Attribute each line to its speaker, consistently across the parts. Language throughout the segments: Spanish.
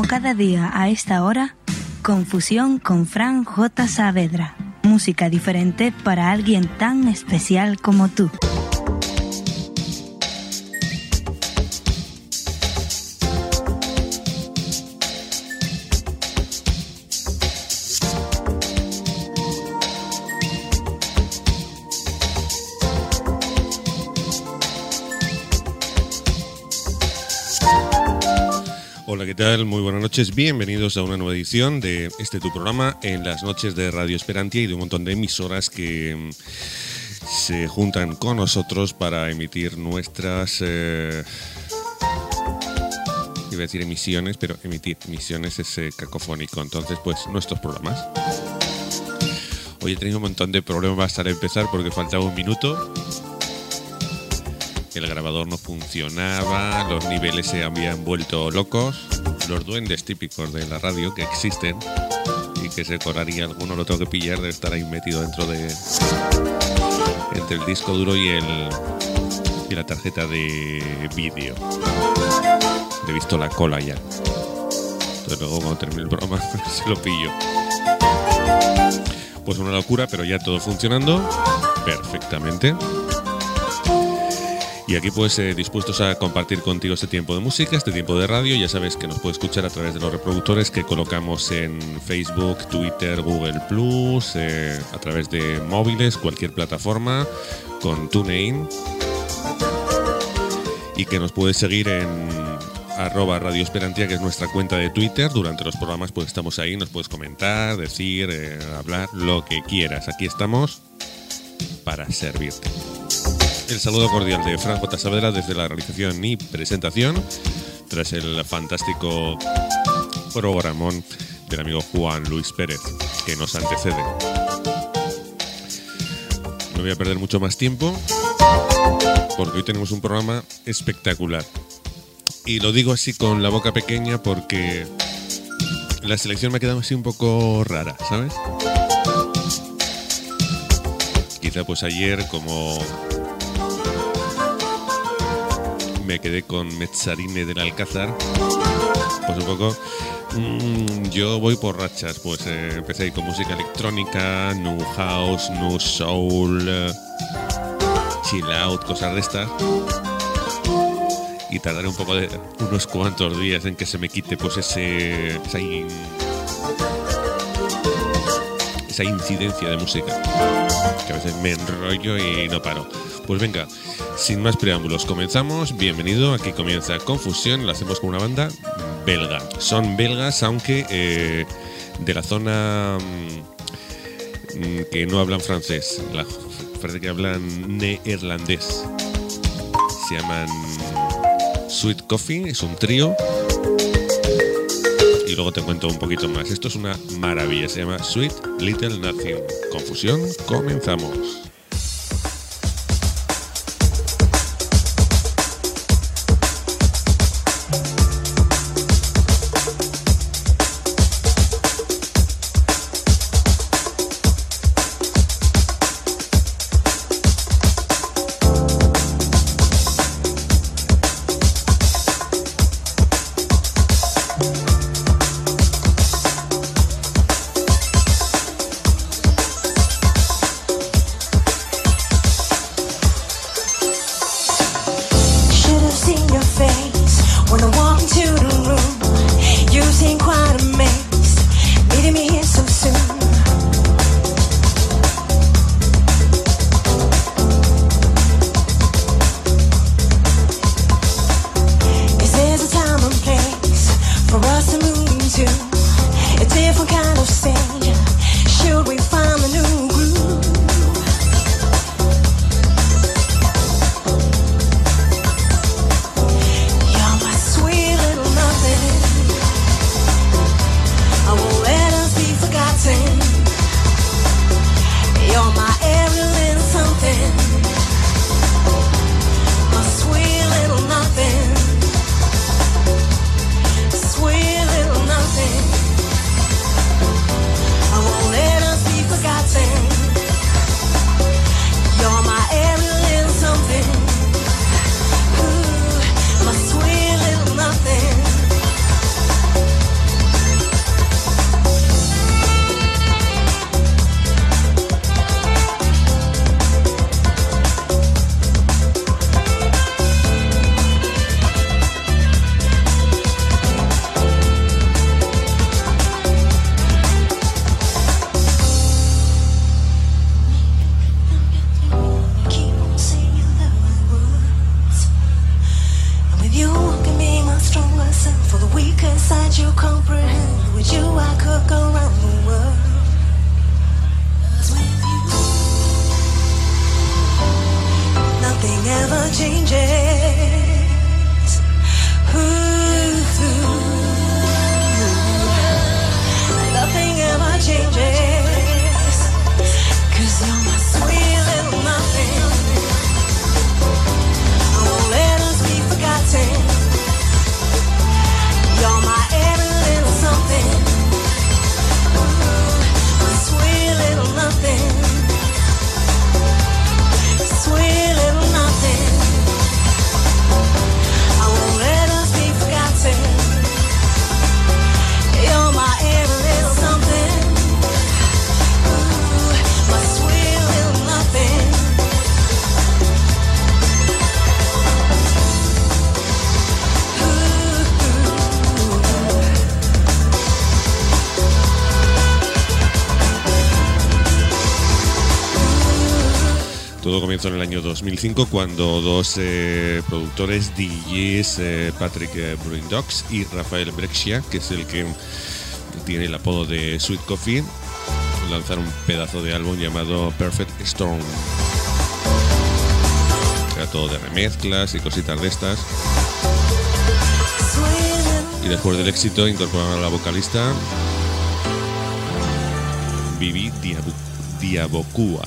Speaker 1: cada día a esta hora, Confusión con Fran J. Saavedra. Música diferente para alguien tan especial como tú.
Speaker 2: Hola, ¿qué tal? Muy buenas noches. Bienvenidos a una nueva edición de tu programa en las noches de Radio Esperantia y de un montón de emisoras que se juntan con nosotros para emitir nuestras... iba a decir emisiones, pero emitir emisiones es cacofónico. Entonces, pues, nuestros programas. Hoy he tenido un montón de problemas al empezar porque faltaba un minuto. El grabador no funcionaba, los niveles se habían vuelto locos, los duendes típicos de la radio que existen y que se coraría alguno, lo tengo que pillar, debe estar ahí metido dentro de entre el disco duro y la tarjeta de vídeo. He visto la cola ya. Entonces luego cuando termine el programa se lo pillo. Pues una locura, pero ya todo funcionando perfectamente. Y aquí pues dispuestos a compartir contigo este tiempo de música, este tiempo de radio. Ya sabes que nos puedes escuchar a través de los reproductores que colocamos en Facebook, Twitter, Google+, a través de móviles, cualquier plataforma, con TuneIn. Y que nos puedes seguir en @Radio Esperantia, que es nuestra cuenta de Twitter. Durante los programas pues estamos ahí, nos puedes comentar, decir, hablar, lo que quieras. Aquí estamos para servirte. El saludo cordial de Fran J. Saavedra desde la realización y presentación, tras el fantástico programón del amigo Juan Luis Pérez, que nos antecede. No voy a perder mucho más tiempo, porque hoy tenemos un programa espectacular. Y lo digo así con la boca pequeña porque la selección me ha quedado así un poco rara, ¿sabes? Quizá pues ayer, como... me quedé con Mezzarine del Alcázar, pues un poco yo voy por rachas, pues empecé ahí con música electrónica, new house, new soul, chill out, cosas de estas, y tardaré un poco de unos cuantos días en que se me quite pues esa incidencia de música, que a veces me enrollo y no paro. Pues venga, sin más preámbulos, comenzamos. Bienvenido, aquí comienza Confusión. Lo hacemos con una banda belga. Son belgas, aunque de la zona que no hablan francés. Parece que hablan neerlandés. Se llaman Sweet Coffee, es un trío. Y luego te cuento un poquito más. Esto es una maravilla, se llama Sweet Little Nothing. Confusión, comenzamos. Todo comenzó en el año 2005 cuando dos productores, DJs, Patrick Brindux y Rafael Brexia, que es el que tiene el apodo de Sweet Coffee, lanzaron un pedazo de álbum llamado Perfect Storm. Era todo de remezclas y cositas de estas. Y después del éxito incorporaron a la vocalista Vivi Diabokua.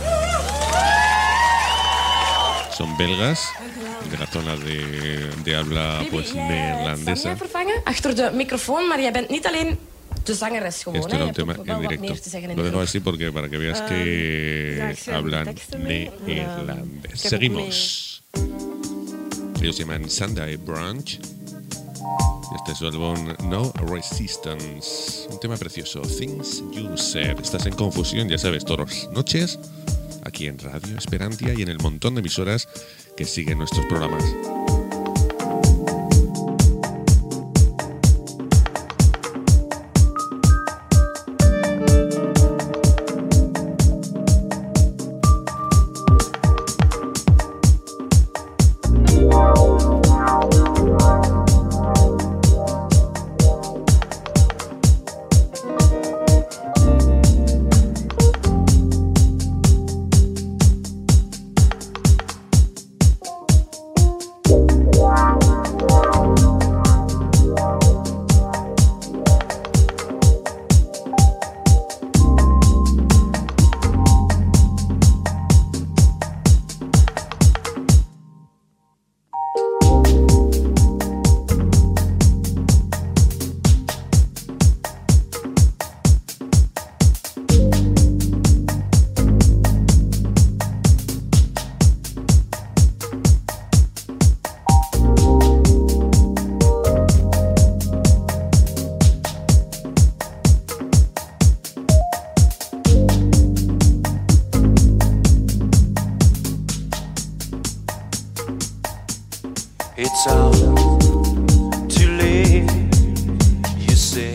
Speaker 2: Son belgas, de la zona de habla pues neerlandesa.
Speaker 3: Achter de microfoon, maar jij bent niet alleen de zangeres gewoon.
Speaker 2: Esto era un tema en directo. Lo dejo así porque para que veas que hablan neerlandés. Seguimos. Ellos se llaman Sunday Brunch. Este es su álbum No Resistance. Un tema precioso. Things You Said. Estás en Confusión, ya sabes, todas las noches, aquí en Radio Esperantia y en el montón de emisoras que siguen nuestros programas.
Speaker 4: It's all too late, you say.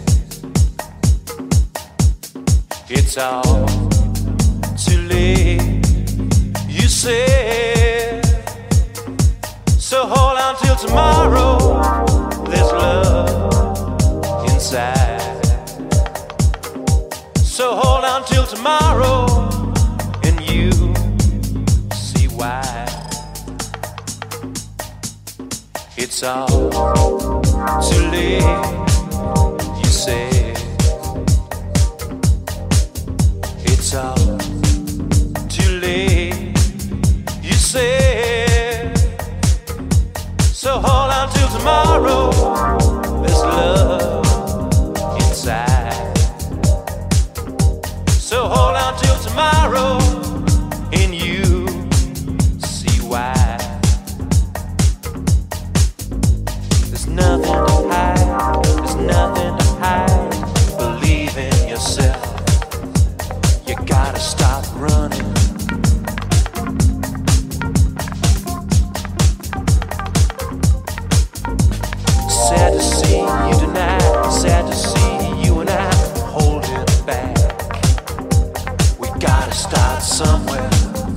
Speaker 4: It's all too late, you say. So hold on till tomorrow, there's love inside. So hold on till tomorrow, and you see why. It's all too late, you say. It's all too late, you say. So hold on till tomorrow, there's love inside. So hold on till tomorrow, and you see why. Nothing to hide, there's nothing to hide. Believe in yourself, you gotta stop running. Sad to see you tonight, sad to see you and I hold it back. We gotta start somewhere.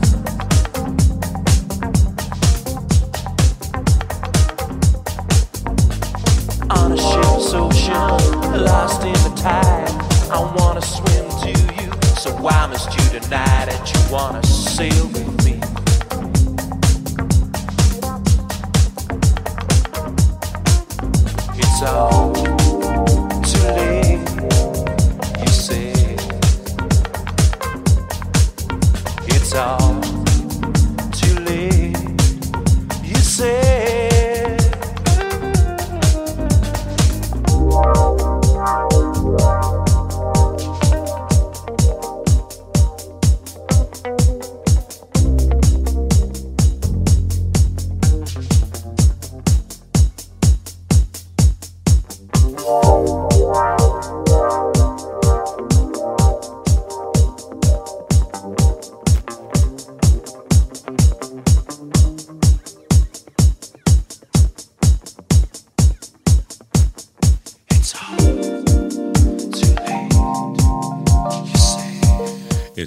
Speaker 4: On a ship's ocean, lost in the tide, I wanna swim to you, so why must you deny that you wanna sail with me? It's all too late, you say. It's all too late, you say.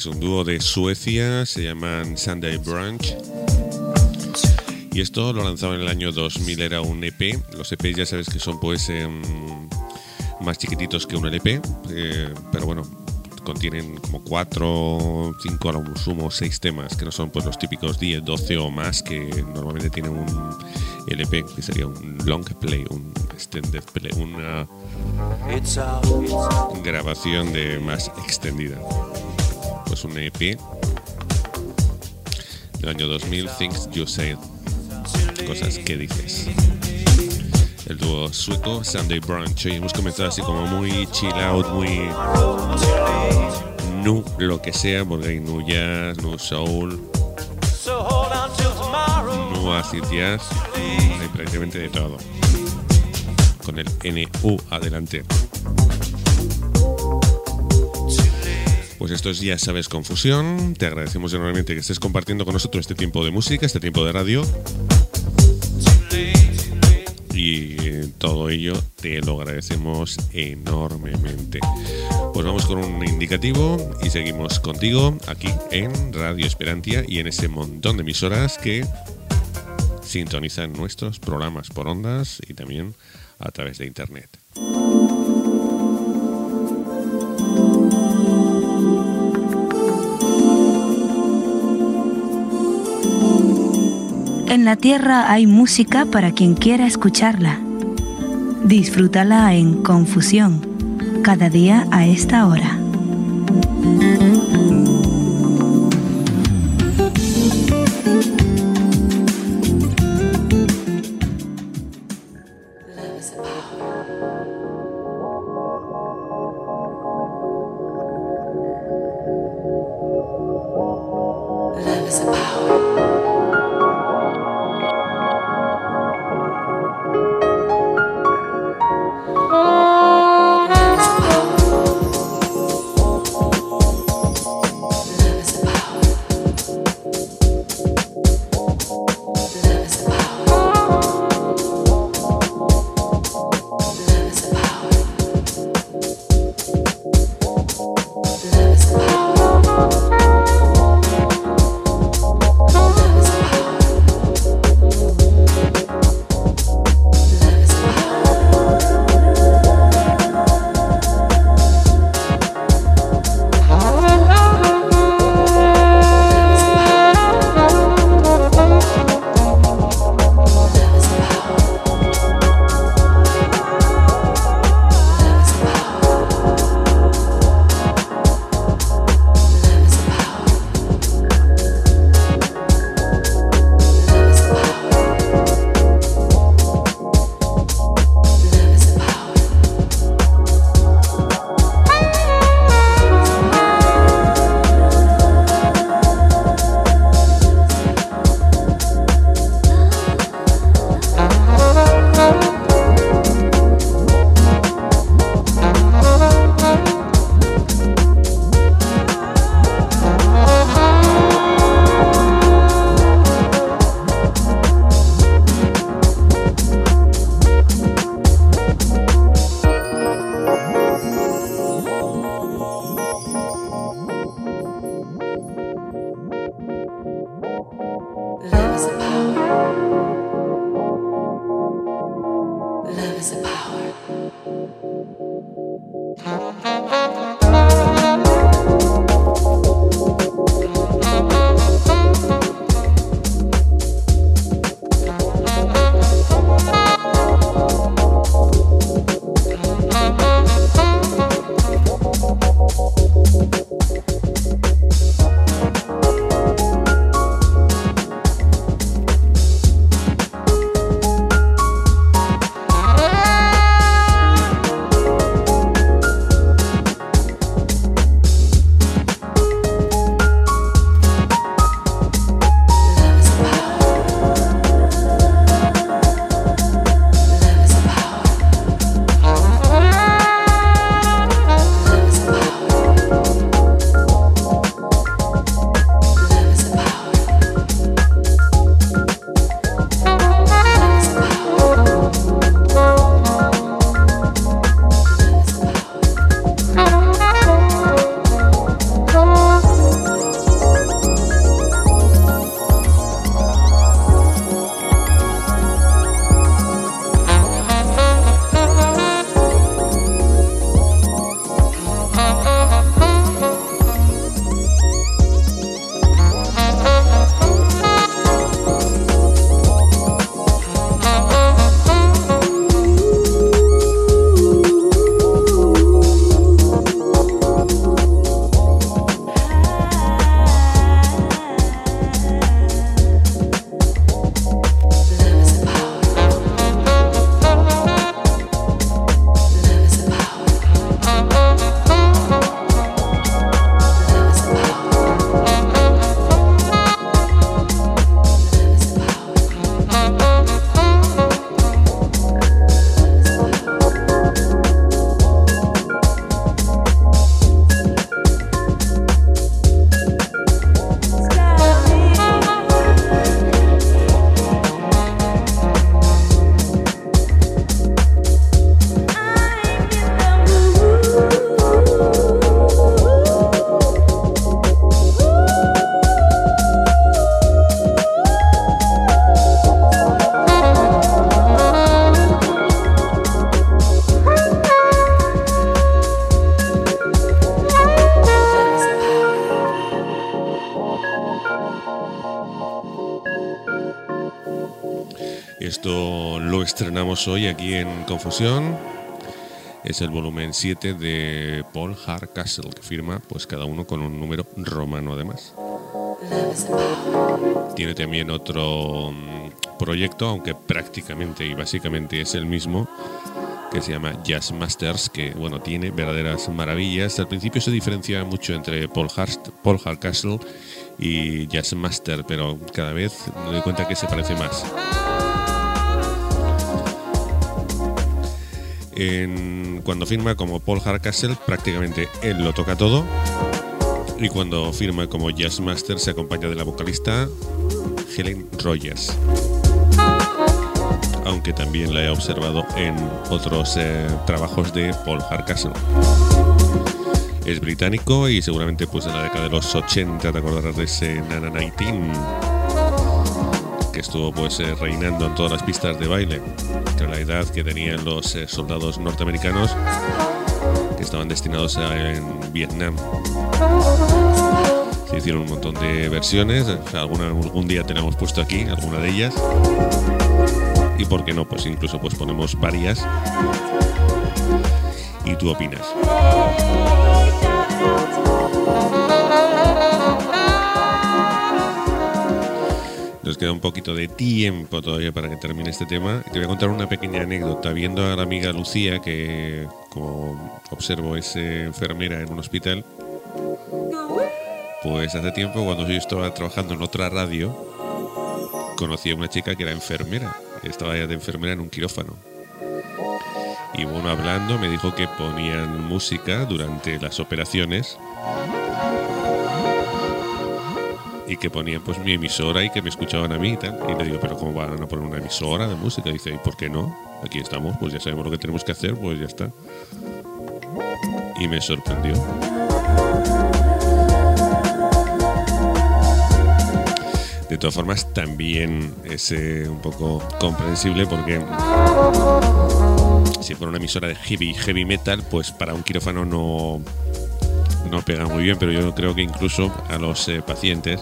Speaker 2: Es un dúo de Suecia, se llaman Sunday Brunch. Y esto lo lanzaron en el año 2000, era un EP. Los EP ya sabes que son pues más chiquititos que un LP, pero bueno, contienen como 4, 5, a lo sumo 6 temas, que no son pues los típicos 10, 12 o más que normalmente tiene un LP, que sería un long play, un extended play, una grabación de más extendida. Pues un EP del año 2000, Things You Said, cosas que dices. El dúo sueco Sunday Brunch. Hoy hemos comenzado así como muy chill out, muy nu, lo que sea, porque hay nu jazz, nu soul, nu acid jazz, hay prácticamente de todo, con el NU adelante. Pues esto es Ya Sabes Confusión. Te agradecemos enormemente que estés compartiendo con nosotros este tiempo de música, este tiempo de radio. Y todo ello te lo agradecemos enormemente. Pues vamos con un indicativo y seguimos contigo aquí en Radio Esperantia y en ese montón de emisoras que sintonizan nuestros programas por ondas y también a través de internet.
Speaker 1: En la tierra hay música para quien quiera escucharla. Disfrútala en Confusión, cada día a esta hora.
Speaker 2: esto lo estrenamos hoy aquí en Confusión. Es el volumen 7 de Paul Hardcastle, que firma pues cada uno con un número romano además. Tiene también otro proyecto, aunque prácticamente y básicamente es el mismo, que se llama Jazz Masters, que bueno, tiene verdaderas maravillas. Al principio se diferencia mucho entre Paul Hardcastle y Jazz Master, pero cada vez me doy cuenta que se parece más. Cuando firma como Paul Hardcastle, prácticamente él lo toca todo, y cuando firma como Jazz Master se acompaña de la vocalista Helen Rogers, aunque también la he observado en otros trabajos de Paul Hardcastle. Es británico y seguramente pues en la década de los 80 te acordarás de ese Nana 19, que estuvo pues reinando en todas las pistas de baile, entre la edad que tenían los soldados norteamericanos que estaban destinados en Vietnam. Se hicieron un montón de versiones, algún día tenemos puesto aquí alguna de ellas, y por qué no, pues incluso pues ponemos varias y tú opinas. Nos queda un poquito de tiempo todavía para que termine este tema. Te voy a contar una pequeña anécdota. Viendo a la amiga Lucía, que como observo es enfermera en un hospital, pues hace tiempo, cuando yo estaba trabajando en otra radio, conocí a una chica que era enfermera. Estaba ya de enfermera en un quirófano. Y bueno, hablando, me dijo que ponían música durante las operaciones y que ponían pues mi emisora y que me escuchaban a mí y tal. Y le digo, pero ¿cómo van a poner una emisora de música? Y dice, ¿y por qué no? Aquí estamos, pues ya sabemos lo que tenemos que hacer, pues ya está. Y me sorprendió. De todas formas, también es un poco comprensible, porque si fuera una emisora de heavy metal, pues para un quirófano no pega muy bien, pero yo creo que incluso a los pacientes,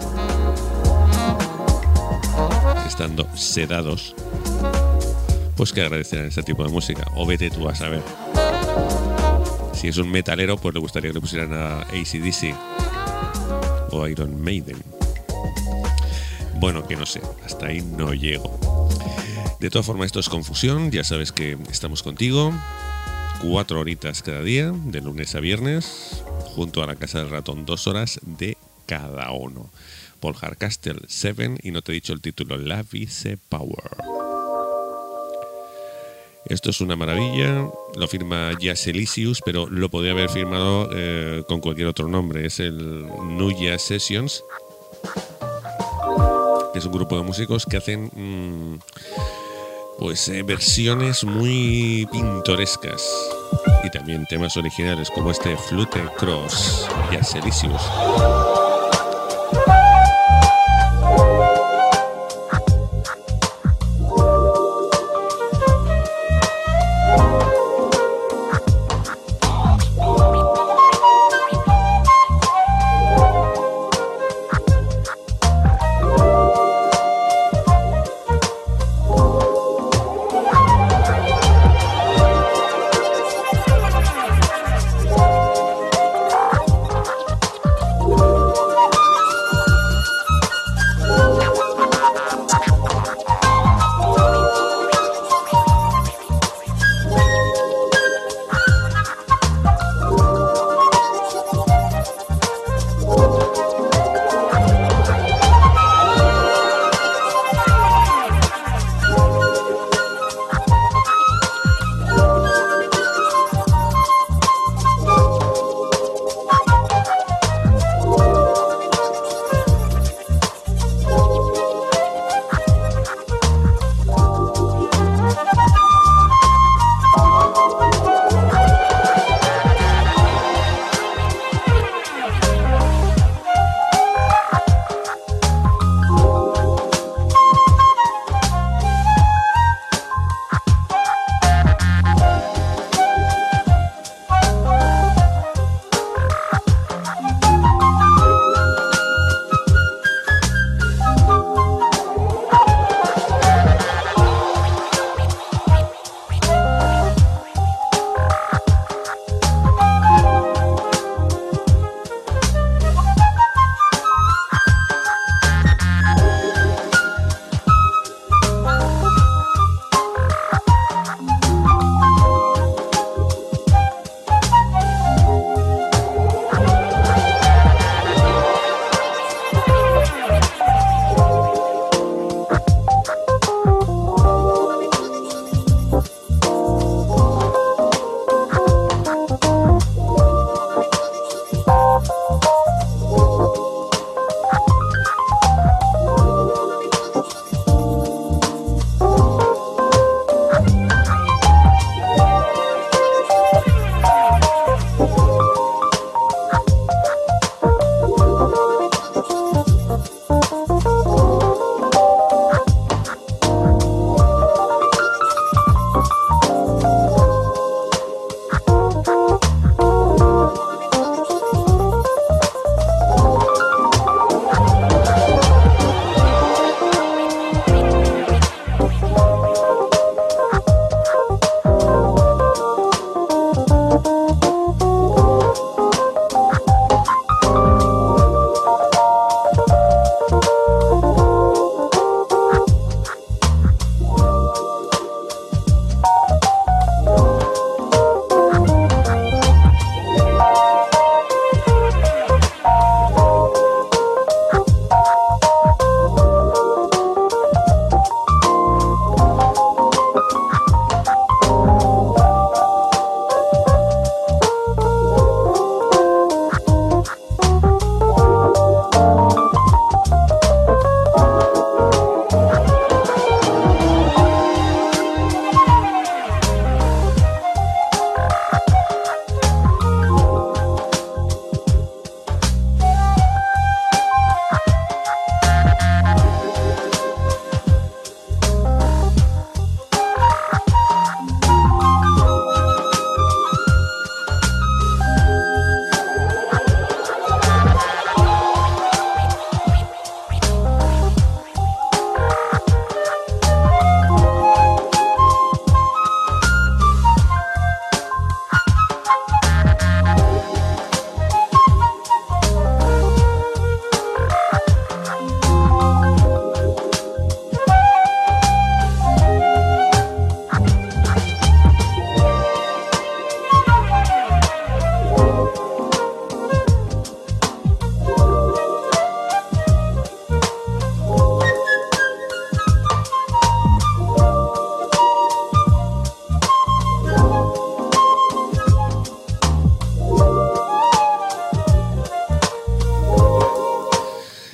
Speaker 2: estando sedados, pues que agradecerán este tipo de música. O vete tú a saber. Si es un metalero, pues le gustaría que le pusieran a AC/DC o Iron Maiden. Bueno, que no sé, hasta ahí no llego. De todas formas, esto es Confusión, ya sabes que estamos contigo 4 horitas cada día, de lunes a viernes, junto a la Casa del Ratón, 2 horas de cada uno. Paul Hardcastle 7, y no te he dicho el título, La Vice Power. Esto es una maravilla, lo firma Jazz Elysius, pero lo podría haber firmado con cualquier otro nombre. Es el New Jazz Sessions, que es un grupo de músicos que hacen versiones muy pintorescas y también temas originales como este Flute Cross, Jazz Elysius.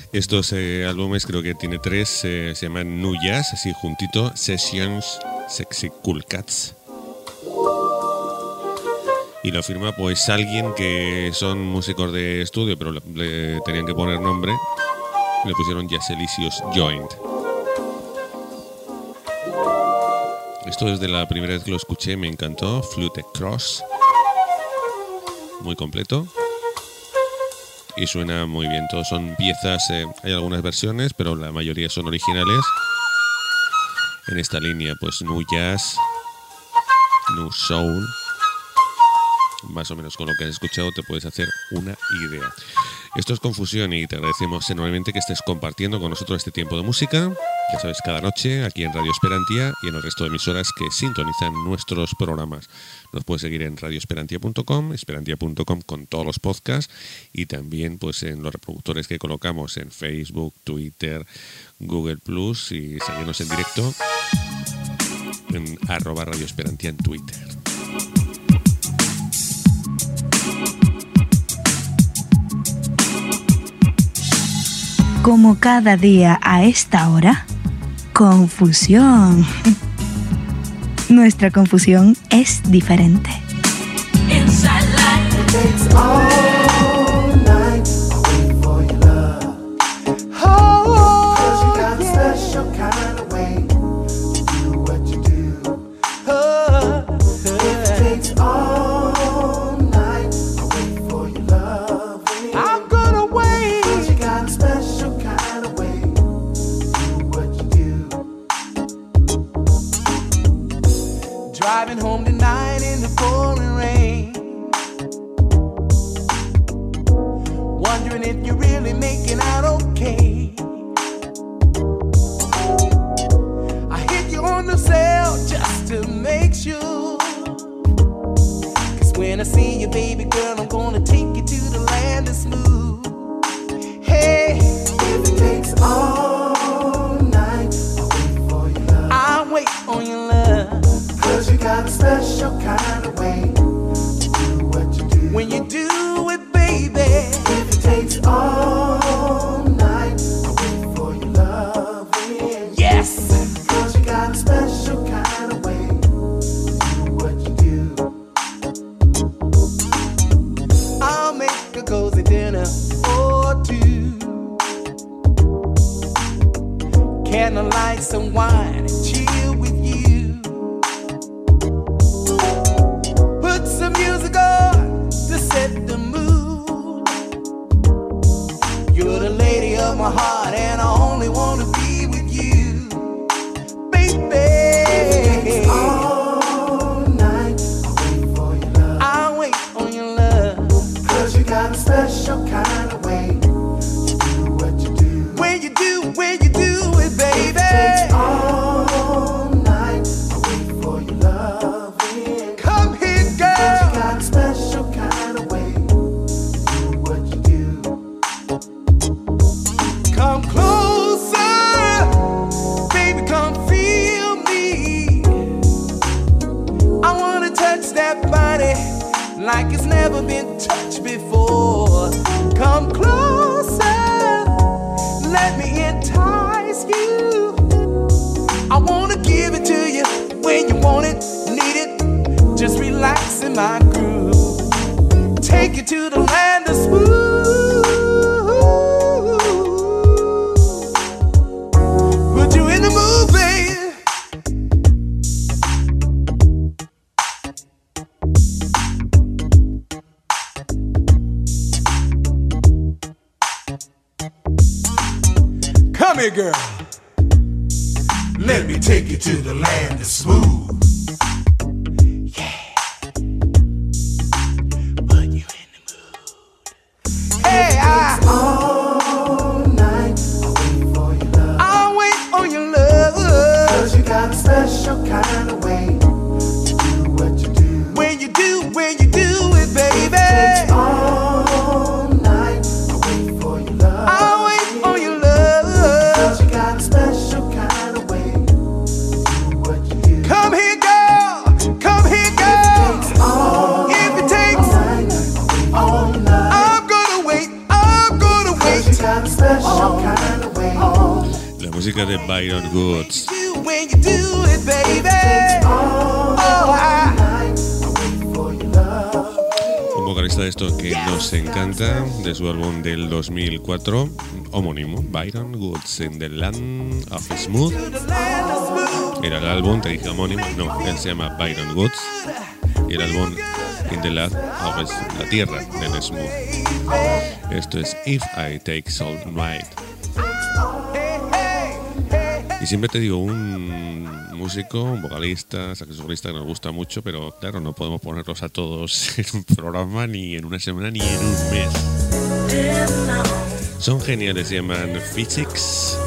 Speaker 2: Estos álbumes creo que tiene 3, se llaman New Jazz, así juntito, Sessions, Sexy Cool Cats. Y lo firma pues alguien que son músicos de estudio, pero le tenían que poner nombre. Le pusieron Jazzelicious Joint. Esto desde la primera vez que lo escuché me encantó. Flute Cross. Muy completo. Y suena muy bien. Todos son piezas, hay algunas versiones, pero la mayoría son originales. En esta línea, pues New Jazz, New Soul. Más o menos con lo que has escuchado te puedes hacer una idea. Esto es Confusión y te agradecemos enormemente que estés compartiendo con nosotros este tiempo de música. Ya sabes, cada noche aquí en Radio Esperantia y en el resto de emisoras que sintonizan nuestros programas. Nos puedes seguir en radioesperantia.com, esperantia.com con todos los podcasts y también pues en los reproductores que colocamos en Facebook, Twitter, Google Plus y seguirnos en directo en @radioesperantia en Twitter.
Speaker 1: Como cada día a esta hora, confusión. Nuestra confusión es diferente.
Speaker 5: Driving home tonight in the pouring rain, wondering if you're really making out okay. I hit you on the cell just to make sure, 'cause when I see you, baby girl, I'm gonna take you to the land of smooth. Hey, if it takes all night, I'll wait for your love. I'll wait on your love. 'Cause you got a special kind of way to do what you do. When you do it, baby. If it takes all night, I'll wait for your love. Yes! 'Cause you got a special kind of way to do what you do. I'll make a cozy dinner or two. Candlelight, some wine and chill with you. Music on to set the mood. You're the lady of my heart, and I only want to be with you, baby. All night, I'll wait for your love. I'll wait on your love. 'Cause you got a special kind of way to do what you do. When you do it, baby. If it takes all night, I'll wait for your love. Come here, girl. Special kind of way, do what you do. Come closer, baby, come feel me. I wanna touch that body like it's never been touched before. Come closer, let me entice you. I wanna give it to you when you want it, need it. Just relax in my groove. Take you to the land of smooth. Put you in the mood, baby. Come here, girl. Let me take you to the land of smooth. All night, I'll wait for your love. I'll wait on your love. 'Cause you got a special kind of way to do what you do. When you do it, baby. It takes all night, I'll wait for your love. I'll wait on your love. 'Cause you got a special kind of way to do what you do. Come here,
Speaker 2: La música de Byron Woods. Un vocalista de estos que nos encanta, de su álbum del 2004, homónimo, Byron Woods in the Land of Smooth. Era el álbum, te dije homónimo, no, él se llama Byron Woods. Y el álbum In the Land of la tierra del Smooth. Esto es If I Take All Night. Y siempre te digo, un músico, un vocalista, saxofonista que nos gusta mucho, pero claro, no podemos ponerlos a todos en un programa, ni en una semana, ni en un mes. Son geniales, se llaman Physics.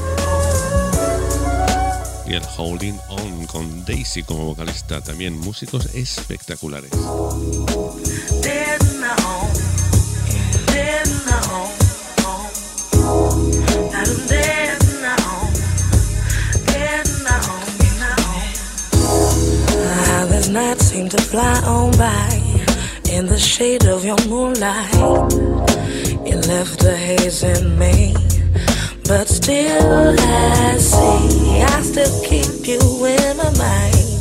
Speaker 2: Y el Holding On con Daisy como vocalista, también músicos espectaculares.
Speaker 6: This night seemed to fly on by in the shade of your moonlight. You left a haze in me, but still I see I still keep you in my mind.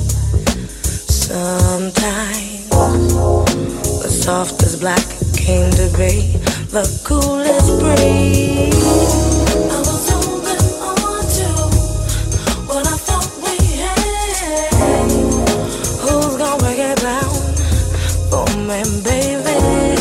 Speaker 6: Sometimes the softest black came to be the coolest breeze. I was holding on to what I thought we had. Who's gonna break it down for me, baby?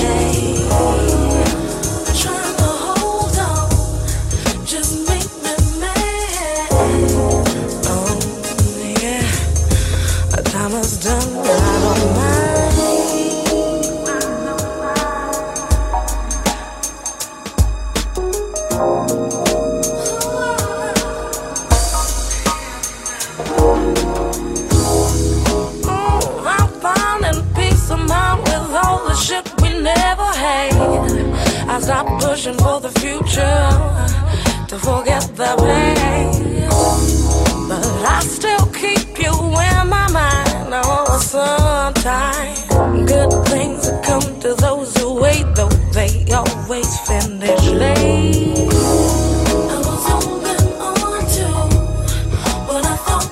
Speaker 6: Trying to hold on, just make me mad. Oh yeah, our time is done, I don't mind. I stopped pushing for the future to forget the pain, but I still keep you in my mind. Oh, sometimes good things come to those who wait, though they always finish late. I was holding on to what I thought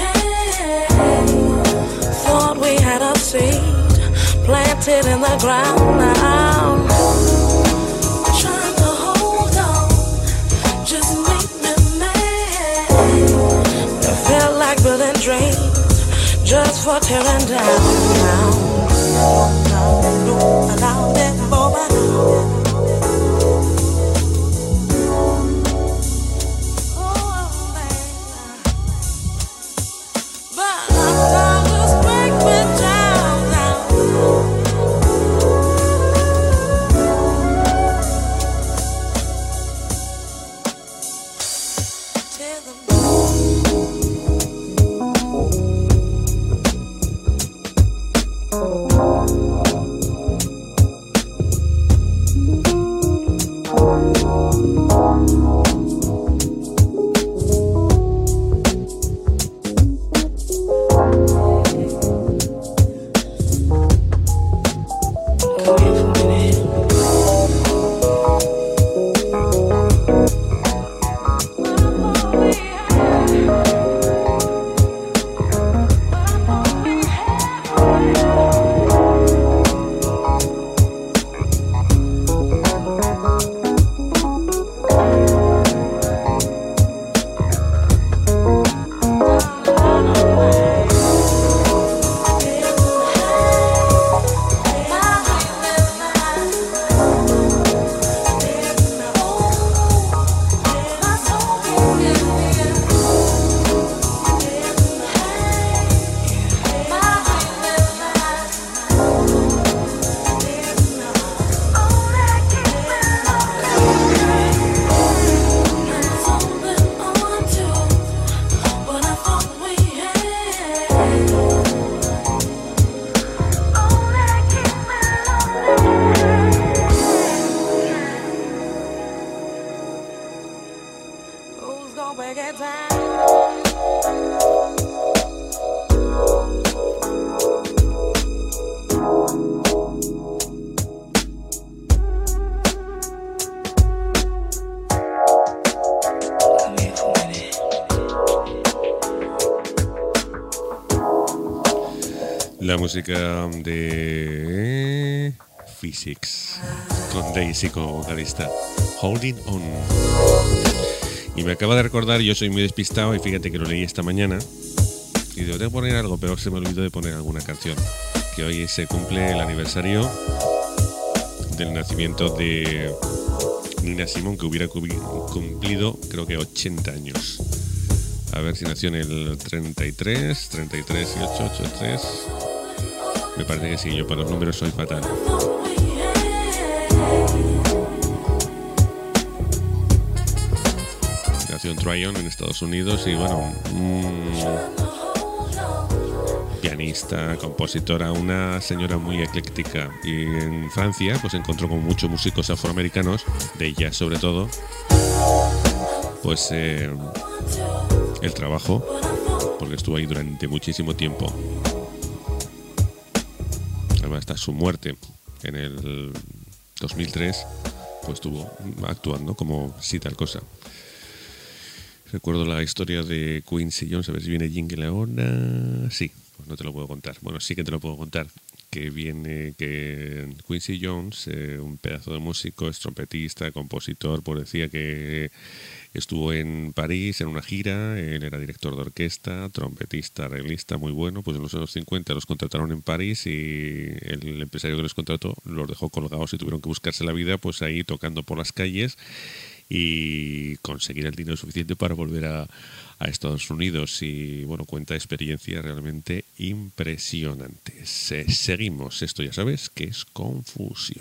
Speaker 6: we had a seed planted in the ground now. Dreams just for tearing down now. Allow them over.
Speaker 2: la música de Physics, con Daisy como vocalista, Holding On. Y me acaba de recordar, yo soy muy despistado y fíjate que lo leí esta mañana y digo, tengo que poner algo, pero se me olvidó de poner alguna canción, que hoy se cumple el aniversario del nacimiento de Nina Simone, que hubiera cumplido creo que 80 años. A ver si nació en el 33 y 883. Me parece que sí, yo para los números soy fatal. Nació en Tryon, en Estados Unidos, y bueno, pianista, compositora, una señora muy ecléctica. Y en Francia pues encontró con muchos músicos afroamericanos, de jazz sobre todo, pues el trabajo, porque estuvo ahí durante muchísimo tiempo. Además, hasta su muerte en el 2003, pues estuvo actuando como si tal cosa. Recuerdo la historia de Quincy Jones, a ver si viene Jingle ahora. Sí, pues no te lo puedo contar. Bueno, sí que te lo puedo contar. Que viene que Quincy Jones, un pedazo de músico, es trompetista, compositor, pues decía que estuvo en París en una gira, él era director de orquesta, trompetista, arreglista, muy bueno, pues en los años 50 los contrataron en París y el empresario que los contrató los dejó colgados y tuvieron que buscarse la vida pues ahí tocando por las calles y conseguir el dinero suficiente para volver a Estados Unidos. Y bueno, cuenta experiencias realmente impresionantes. Seguimos, esto ya sabes que es Confusión.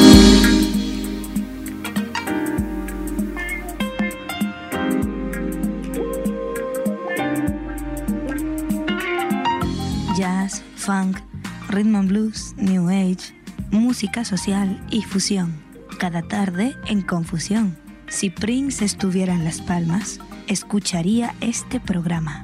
Speaker 1: Jazz, funk, rhythm and blues, new age, música social y fusión. Cada tarde en Confusión. Si Prince estuviera en Las Palmas, escucharía este programa.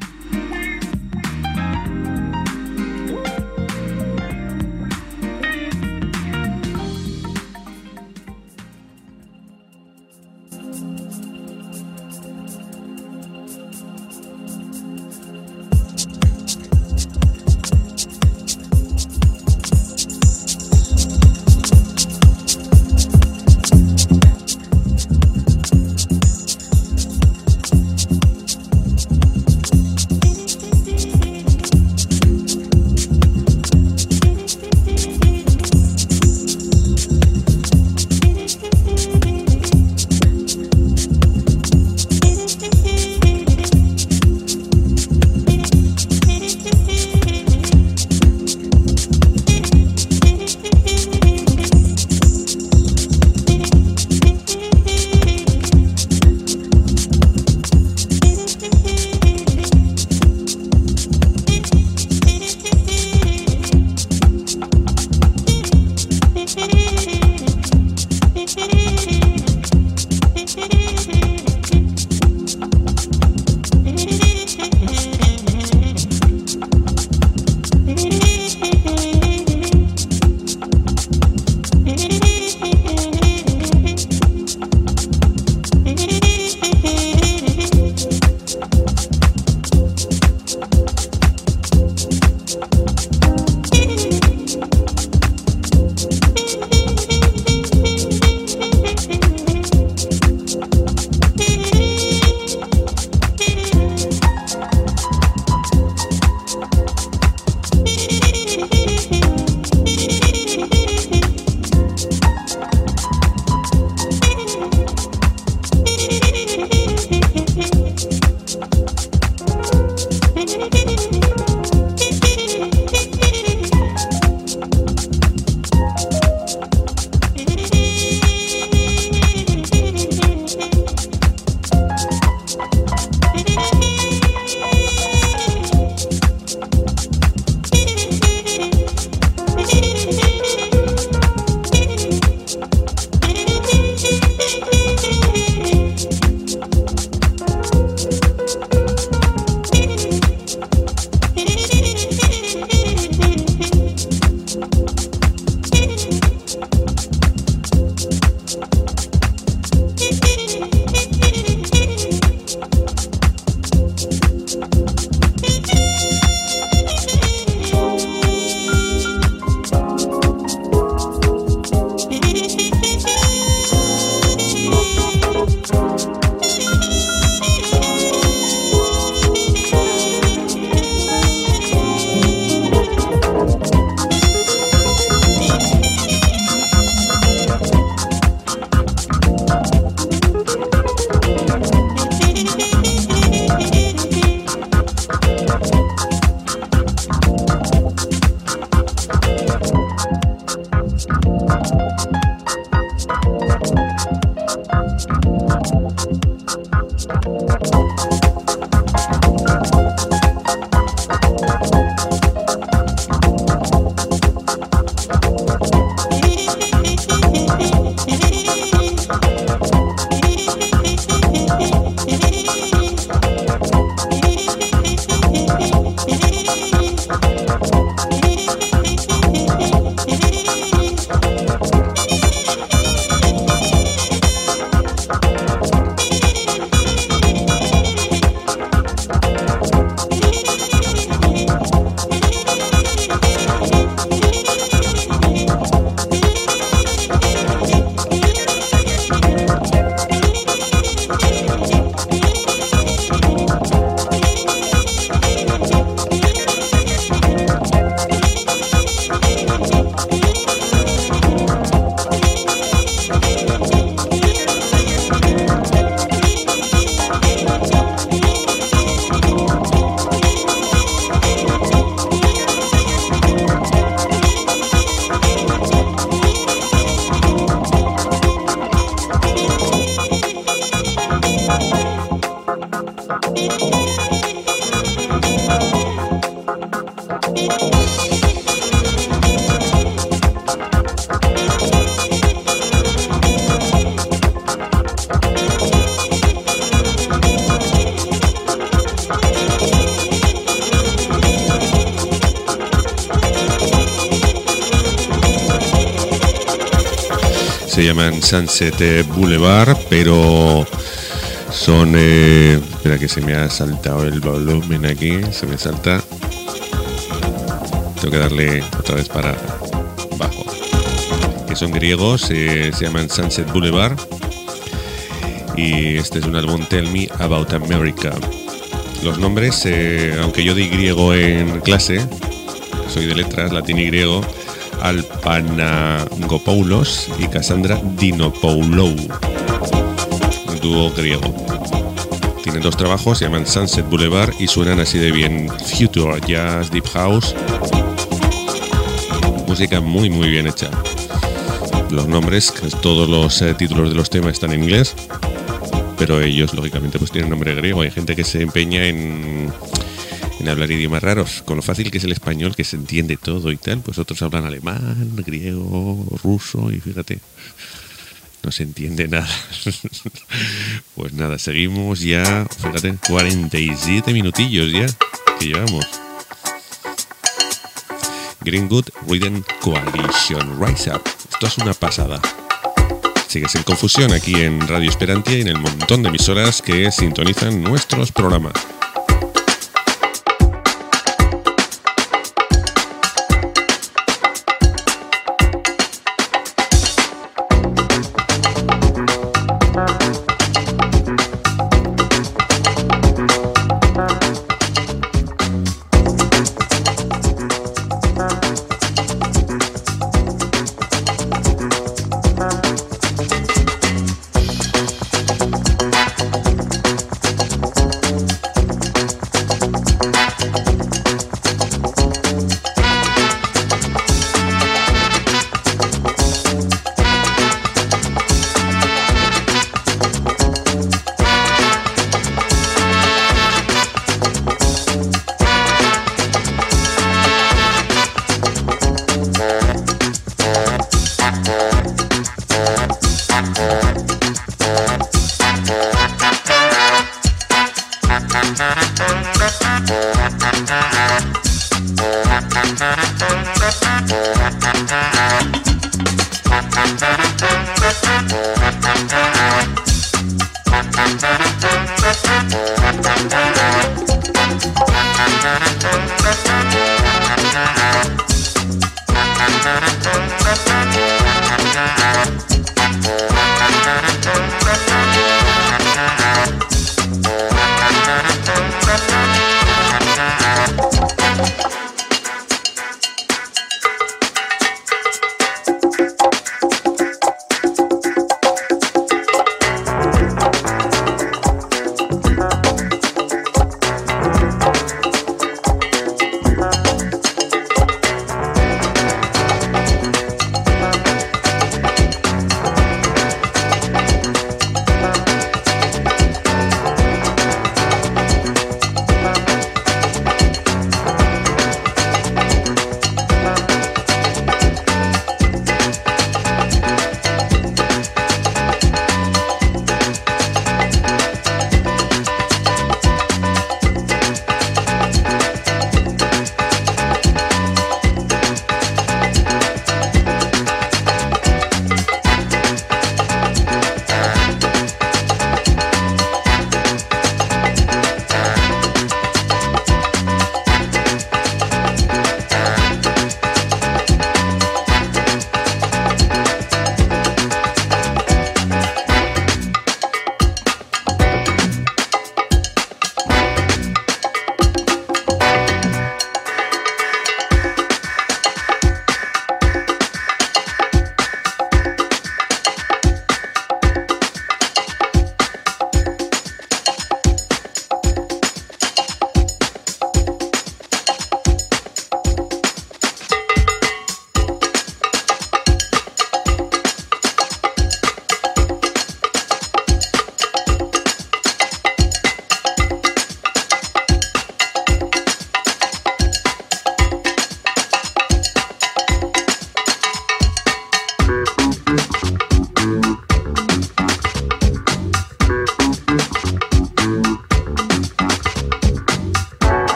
Speaker 2: Se llaman Sunset Boulevard, pero son... espera que se me ha saltado el volumen aquí, se me salta. Tengo que darle otra vez para abajo. Que son griegos, se llaman Sunset Boulevard. Y este es un álbum Tell Me About America. Los nombres, aunque yo di griego en clase, soy de letras, latín y griego, Alpanagopoulos y Cassandra Dinopoulou, un dúo griego. Tienen 2 trabajos, se llaman Sunset Boulevard y suenan así de bien. Future, jazz, deep house, música muy muy bien hecha. Los nombres, todos los títulos de los temas están en inglés, pero ellos lógicamente pues tienen nombre griego. Hay gente que se empeña en hablar idiomas raros, con lo fácil que es el español, que se entiende todo y tal, pues otros hablan alemán, griego, ruso y fíjate, no se entiende nada. Pues nada, seguimos ya, fíjate, 47 minutillos ya que llevamos. Greenwood Rhythm Coalition, Rise Up, esto es una pasada. Sigues en Confusión aquí en Radio Esperantia y en el montón de emisoras que sintonizan nuestros programas.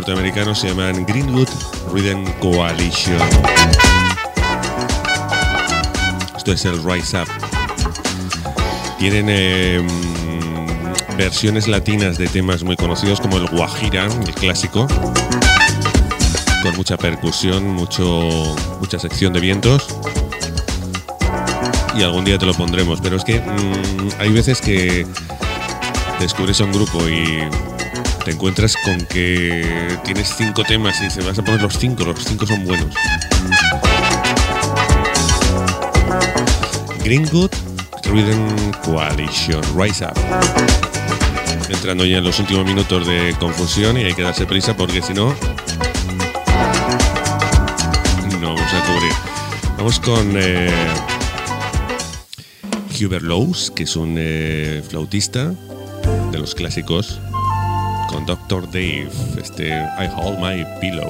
Speaker 2: norteamericanos, se llaman Greenwood Rhythm Coalition. Esto es el Rise Up. Tienen versiones latinas de temas muy conocidos como el Guajira, el clásico, con mucha percusión, mucha sección de vientos. Y algún día te lo pondremos, pero es que hay veces que descubres a un grupo y te encuentras con que tienes 5 temas y dices, vas a poner los 5 son buenos. Greenwood Rhythm Coalition, Rise Up. Entrando ya en los últimos minutos de confusión y hay que darse prisa porque si no, no vamos a cubrir. Vamos con Hubert Laws, que es un flautista de los clásicos, con Dr. Dave, I Hold My Pillow.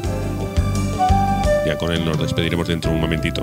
Speaker 2: Ya con él nos despediremos dentro de un momentito.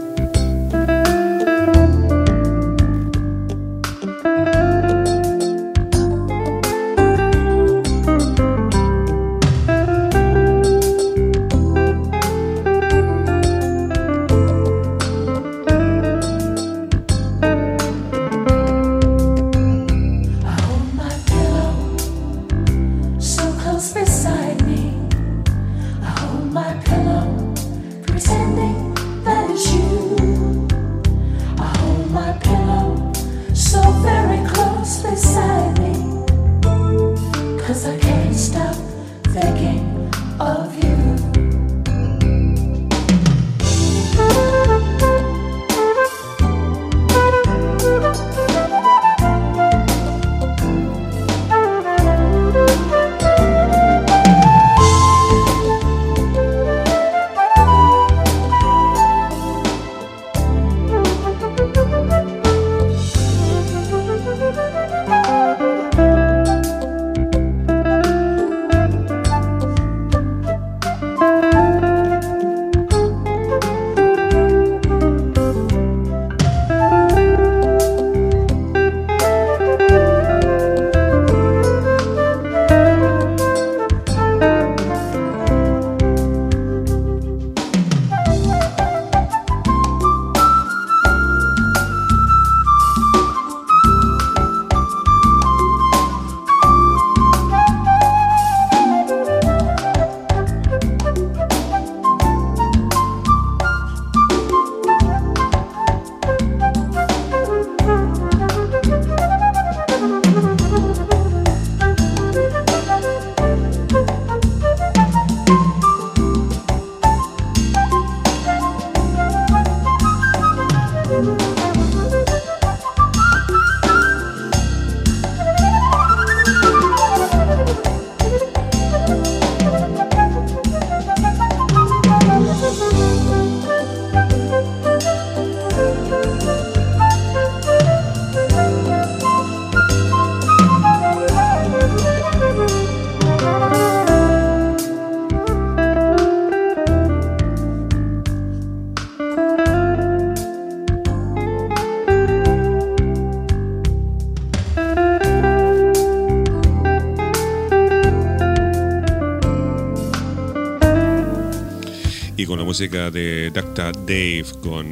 Speaker 2: Música de Dr. Dave con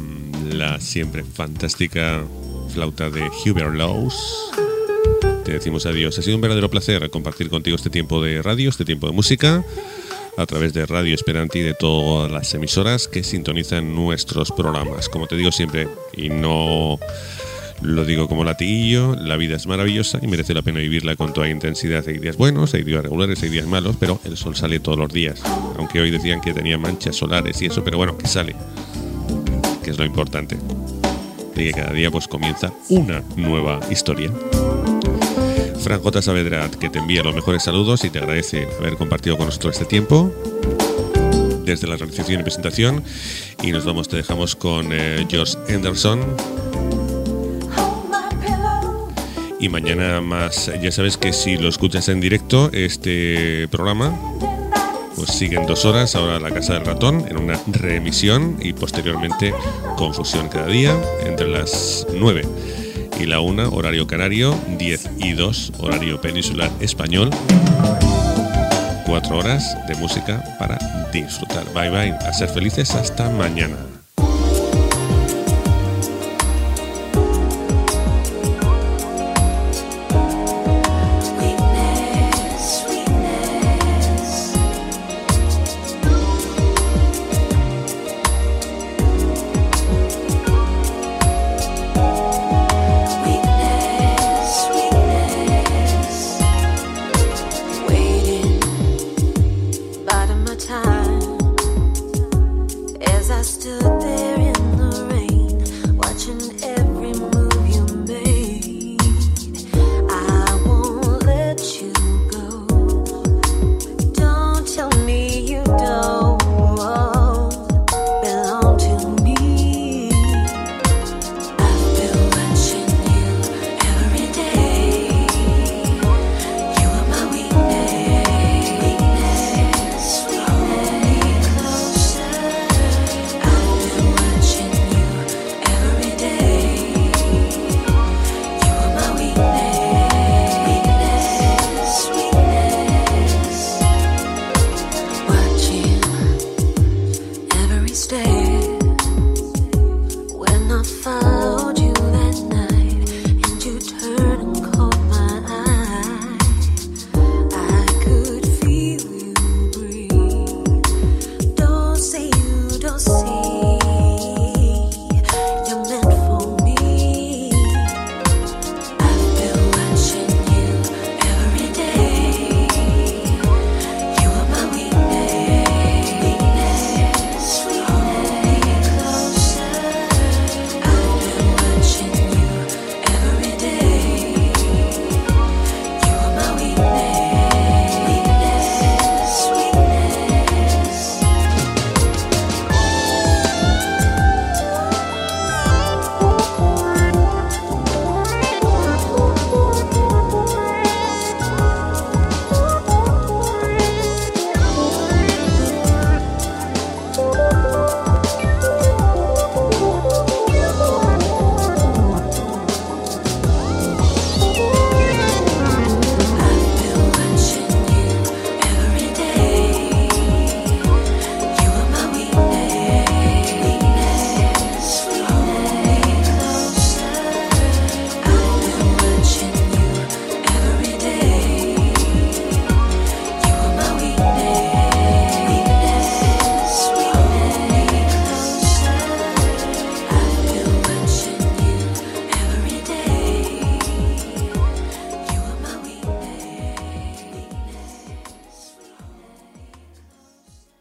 Speaker 2: la siempre fantástica flauta de Hubert Laws. Te decimos adiós. Ha sido un verdadero placer compartir contigo este tiempo de radio, este tiempo de música, a través de Radio Esperanti y de todas las emisoras que sintonizan nuestros programas. Como te digo siempre, y no lo digo como latiguillo, la vida es maravillosa y merece la pena vivirla con toda intensidad. Hay días buenos, hay días regulares, hay días malos, pero el sol sale todos los días. Aunque hoy decían que tenía manchas solares y eso, pero bueno, que sale, que es lo importante. Y que cada día pues comienza una nueva historia. Fran J. Saavedra, que te envía los mejores saludos y te agradece haber compartido con nosotros este tiempo desde la realización y presentación. Y nos vamos, te dejamos con George Anderson. Y mañana más. Ya sabes que si lo escuchas en directo, este programa pues sigue en 2 horas, ahora La Casa del Ratón, en una reemisión, y posteriormente Confusión cada día, entre las 9 y la 1, horario canario, 10 y 2, horario peninsular español. 4 horas de música para disfrutar. Bye bye, a ser felices hasta mañana.